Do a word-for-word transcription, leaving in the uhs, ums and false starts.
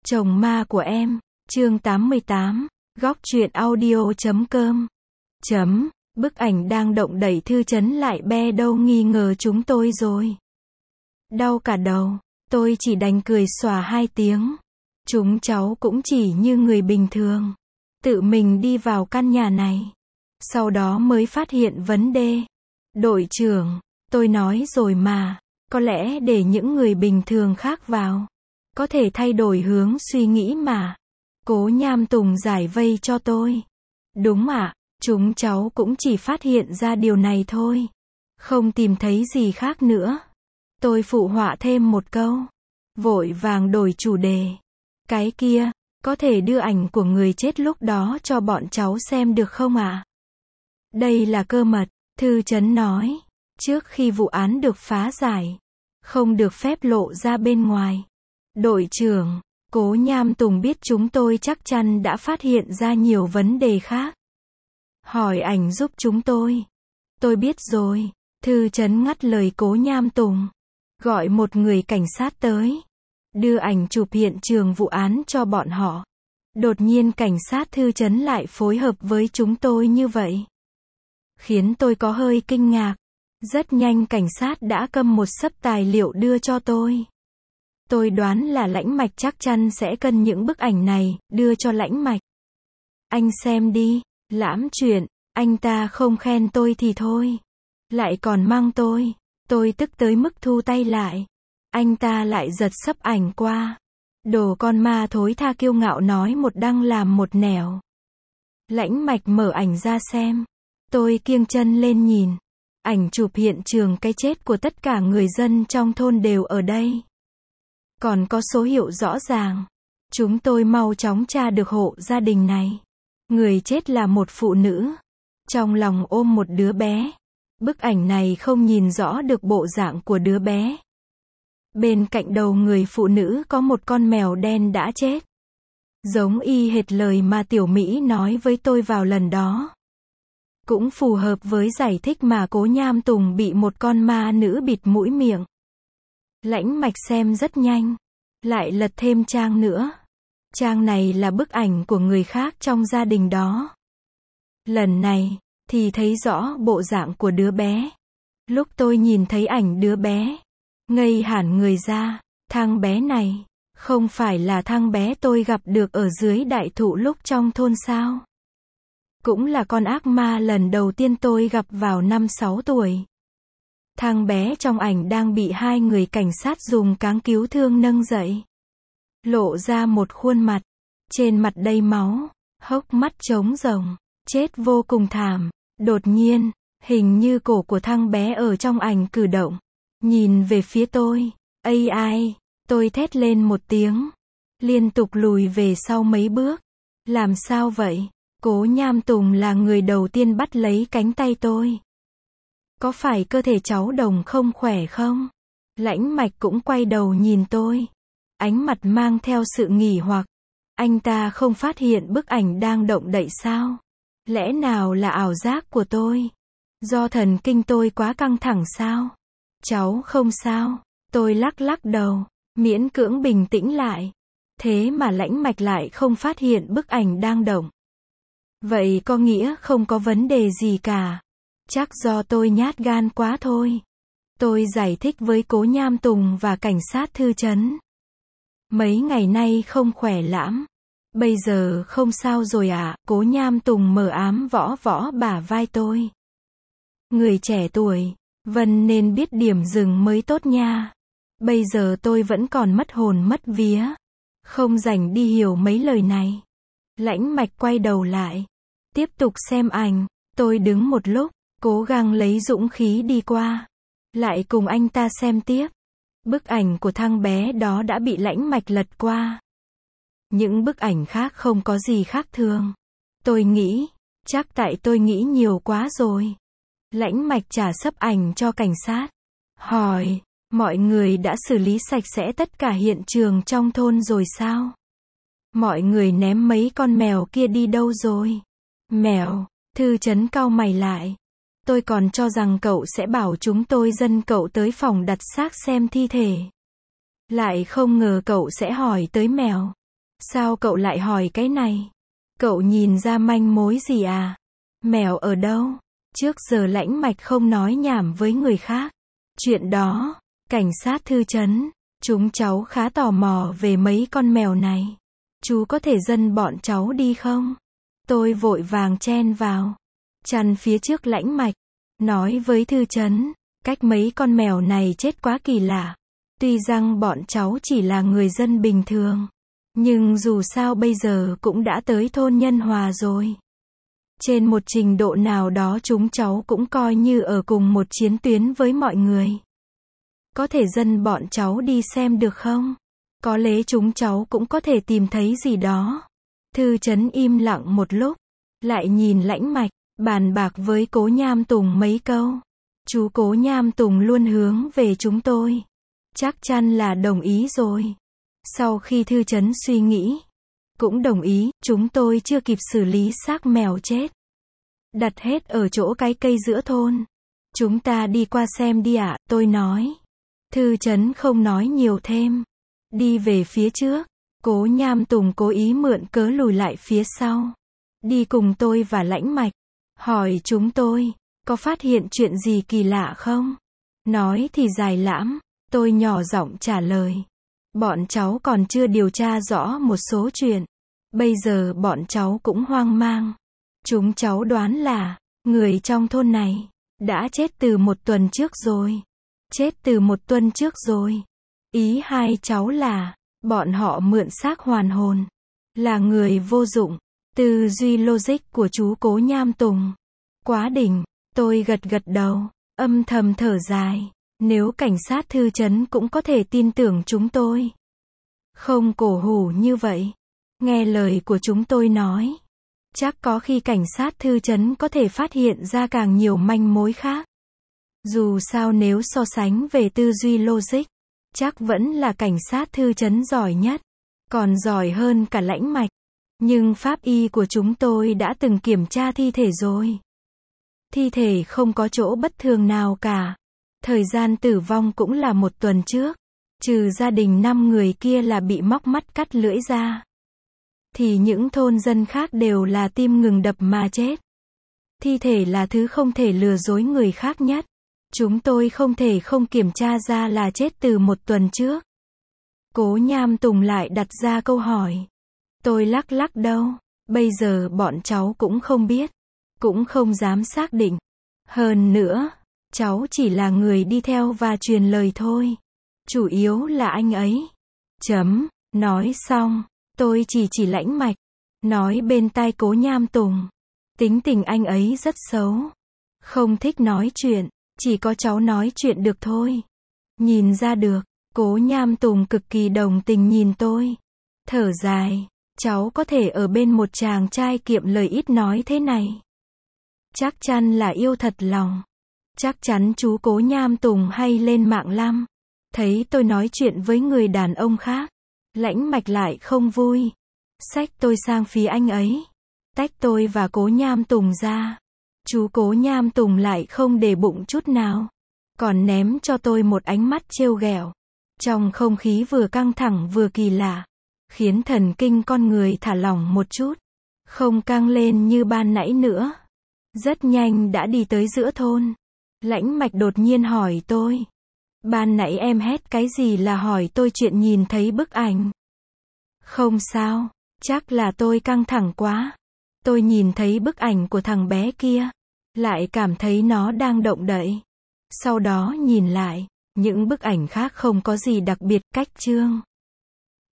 Chồng ma của em, chương tám mươi tám, góc truyện audio chấm com. Chấm, bức ảnh đang động đẩy Thư Chấn lại be đâu nghi ngờ chúng tôi rồi. Đau cả đầu, tôi chỉ đành cười xòa hai tiếng. Chúng cháu cũng chỉ như người bình thường. Tự mình đi vào căn nhà này. Sau đó mới phát hiện vấn đề. Đội trưởng, tôi nói rồi mà, có lẽ để những người bình thường khác vào. Có thể thay đổi hướng suy nghĩ mà. Cố Nham Tùng giải vây cho tôi. Đúng ạ, chúng cháu cũng chỉ phát hiện ra điều này thôi. Không tìm thấy gì khác nữa. Tôi phụ họa thêm một câu. Vội vàng đổi chủ đề. Cái kia, có thể đưa ảnh của người chết lúc đó cho bọn cháu xem được không ạ? Đây là cơ mật, Thư Chấn nói. Trước khi vụ án được phá giải, không được phép lộ ra bên ngoài. Đội trưởng, Cố Nham Tùng biết chúng tôi chắc chắn đã phát hiện ra nhiều vấn đề khác. Hỏi ảnh giúp chúng tôi. Tôi biết rồi. Thư Chấn ngắt lời Cố Nham Tùng. Gọi một người cảnh sát tới. Đưa ảnh chụp hiện trường vụ án cho bọn họ. Đột nhiên cảnh sát Thư Chấn lại phối hợp với chúng tôi như vậy. Khiến tôi có hơi kinh ngạc. Rất nhanh cảnh sát đã cầm một xấp tài liệu đưa cho tôi. Tôi đoán là Lãnh Mạch chắc chắn sẽ cân những bức ảnh này, đưa cho Lãnh Mạch. Anh xem đi, lãm chuyện, anh ta không khen tôi thì thôi. Lại còn mang tôi, tôi tức tới mức thu tay lại. Anh ta lại giật xấp ảnh qua. Đồ con ma thối tha kiêu ngạo nói một đăng làm một nẻo. Lãnh Mạch mở ảnh ra xem. Tôi kiêng chân lên nhìn. Ảnh chụp hiện trường cái chết của tất cả người dân trong thôn đều ở đây. Còn có số hiệu rõ ràng. Chúng tôi mau chóng tra được hộ gia đình này. Người chết là một phụ nữ. Trong lòng ôm một đứa bé. Bức ảnh này không nhìn rõ được bộ dạng của đứa bé. Bên cạnh đầu người phụ nữ có một con mèo đen đã chết. Giống y hệt lời mà Tiểu Mỹ nói với tôi vào lần đó. Cũng phù hợp với giải thích mà Cố Nham Tùng bị một con ma nữ bịt mũi miệng. Lãnh Mạch xem rất nhanh. Lại lật thêm trang nữa. Trang này là bức ảnh của người khác trong gia đình đó. Lần này, thì thấy rõ bộ dạng của đứa bé. Lúc tôi nhìn thấy ảnh đứa bé, ngây hẳn người ra. Thằng bé này, không phải là thằng bé tôi gặp được ở dưới đại thụ lúc trong thôn sao? Cũng là con ác ma lần đầu tiên tôi gặp vào năm sáu tuổi. Thằng bé trong ảnh đang bị hai người cảnh sát dùng cáng cứu thương nâng dậy. Lộ ra một khuôn mặt. Trên mặt đầy máu. Hốc mắt trống rỗng. Chết vô cùng thảm. Đột nhiên, hình như cổ của thằng bé ở trong ảnh cử động. Nhìn về phía tôi. Ây ai. Tôi thét lên một tiếng. Liên tục lùi về sau mấy bước. Làm sao vậy? Cố Nham Tùng là người đầu tiên bắt lấy cánh tay tôi. Có phải cơ thể cháu Đồng không khỏe không? Lãnh Mạch cũng quay đầu nhìn tôi. Ánh mặt mang theo sự nghỉ hoặc. Anh ta không phát hiện bức ảnh đang động đậy sao? Lẽ nào là ảo giác của tôi? Do thần kinh tôi quá căng thẳng sao? Cháu không sao. Tôi lắc lắc đầu, miễn cưỡng bình tĩnh lại. Thế mà Lãnh Mạch lại không phát hiện bức ảnh đang động. Vậy có nghĩa không có vấn đề gì cả. Chắc do tôi nhát gan quá thôi. Tôi giải thích với Cố Nham Tùng và cảnh sát Thư Chấn. Mấy ngày nay không khỏe lắm. Bây giờ không sao rồi ạ. À? Cố Nham Tùng mờ ám võ võ bả vai tôi. Người trẻ tuổi, Vân nên biết điểm dừng mới tốt nha. Bây giờ tôi vẫn còn mất hồn mất vía. Không rảnh đi hiểu mấy lời này. Lãnh Mạch quay đầu lại. Tiếp tục xem ảnh. Tôi đứng một lúc. Cố gắng lấy dũng khí đi qua. Lại cùng anh ta xem tiếp. Bức ảnh của thằng bé đó đã bị Lãnh Mạch lật qua. Những bức ảnh khác không có gì khác thường. Tôi nghĩ, chắc tại tôi nghĩ nhiều quá rồi. Lãnh Mạch trả xấp ảnh cho cảnh sát. Hỏi, mọi người đã xử lý sạch sẽ tất cả hiện trường trong thôn rồi sao? Mọi người ném mấy con mèo kia đi đâu rồi? Mèo, Thư Chấn cau mày lại. Tôi còn cho rằng cậu sẽ bảo chúng tôi dẫn cậu tới phòng đặt xác xem thi thể. Lại không ngờ cậu sẽ hỏi tới mèo. Sao cậu lại hỏi cái này? Cậu nhìn ra manh mối gì à? Mèo ở đâu? Trước giờ Lãnh Mạch không nói nhảm với người khác. Chuyện đó, cảnh sát Thư Trấn, chúng cháu khá tò mò về mấy con mèo này. Chú có thể dẫn bọn cháu đi không? Tôi vội vàng chen vào. Chăn phía trước Lãnh Mạch, nói với Thư Trấn, cách mấy con mèo này chết quá kỳ lạ. Tuy rằng bọn cháu chỉ là người dân bình thường, nhưng dù sao bây giờ cũng đã tới thôn Nhân Hòa rồi. Trên một trình độ nào đó chúng cháu cũng coi như ở cùng một chiến tuyến với mọi người. Có thể dẫn bọn cháu đi xem được không? Có lẽ chúng cháu cũng có thể tìm thấy gì đó. Thư Trấn im lặng một lúc, lại nhìn Lãnh Mạch, bàn bạc với Cố Nham Tùng mấy câu. Chú Cố Nham Tùng luôn hướng về chúng tôi. Chắc chắn là đồng ý rồi. Sau khi Thư Trấn suy nghĩ, cũng đồng ý, chúng tôi chưa kịp xử lý xác mèo chết. Đặt hết ở chỗ cái cây giữa thôn. Chúng ta đi qua xem đi ạ, tôi nói. Thư Trấn không nói nhiều thêm. Đi về phía trước, Cố Nham Tùng cố ý mượn cớ lùi lại phía sau. Đi cùng tôi và Lãnh Mạch. Hỏi chúng tôi, có phát hiện chuyện gì kỳ lạ không? Nói thì dài lãm, tôi nhỏ giọng trả lời. Bọn cháu còn chưa điều tra rõ một số chuyện. Bây giờ bọn cháu cũng hoang mang. Chúng cháu đoán là, người trong thôn này, đã chết từ một tuần trước rồi. Chết từ một tuần trước rồi. Ý hai cháu là, bọn họ mượn xác hoàn hồn. Là người vô dụng. Tư duy logic của chú Cố Nham Tùng. Quá đỉnh, tôi gật gật đầu, âm thầm thở dài. Nếu cảnh sát Thư Trấn cũng có thể tin tưởng chúng tôi. Không cổ hủ như vậy. Nghe lời của chúng tôi nói. Chắc có khi cảnh sát Thư Trấn có thể phát hiện ra càng nhiều manh mối khác. Dù sao nếu so sánh về tư duy logic, chắc vẫn là cảnh sát Thư Trấn giỏi nhất. Còn giỏi hơn cả Lãnh Mạch. Nhưng pháp y của chúng tôi đã từng kiểm tra thi thể rồi. Thi thể không có chỗ bất thường nào cả. Thời gian tử vong cũng là một tuần trước. Trừ gia đình năm người kia là bị móc mắt cắt lưỡi ra. Thì những thôn dân khác đều là tim ngừng đập mà chết. Thi thể là thứ không thể lừa dối người khác nhất. Chúng tôi không thể không kiểm tra ra là chết từ một tuần trước. Cố Nham Tùng lại đặt ra câu hỏi. Tôi lắc lắc đầu. Bây giờ bọn cháu cũng không biết. Cũng không dám xác định. Hơn nữa, cháu chỉ là người đi theo và truyền lời thôi. Chủ yếu là anh ấy. Chấm. Nói xong, tôi chỉ chỉ Lãnh Mạch. Nói bên tai Cố Nham Tùng. Tính tình anh ấy rất xấu. Không thích nói chuyện. Chỉ có cháu nói chuyện được thôi. Nhìn ra được. Cố Nham Tùng cực kỳ đồng tình nhìn tôi. Thở dài. Cháu có thể ở bên một chàng trai kiệm lời ít nói thế này. Chắc chắn là yêu thật lòng. Chắc chắn chú Cố Nham Tùng hay lên mạng lắm. Thấy tôi nói chuyện với người đàn ông khác. Lãnh Mạch lại không vui. Xách tôi sang phía anh ấy. Tách tôi và Cố Nham Tùng ra. Chú Cố Nham Tùng lại không để bụng chút nào. Còn ném cho tôi một ánh mắt trêu ghẹo. Trong không khí vừa căng thẳng vừa kỳ lạ. Khiến thần kinh con người thả lỏng một chút. Không căng lên như ban nãy nữa. Rất nhanh đã đi tới giữa thôn. Lãnh Mạch đột nhiên hỏi tôi. Ban nãy em hét cái gì là hỏi tôi chuyện nhìn thấy bức ảnh. Không sao, chắc là tôi căng thẳng quá. Tôi nhìn thấy bức ảnh của thằng bé kia. Lại cảm thấy nó đang động đậy. Sau đó nhìn lại, những bức ảnh khác không có gì đặc biệt, cách chương.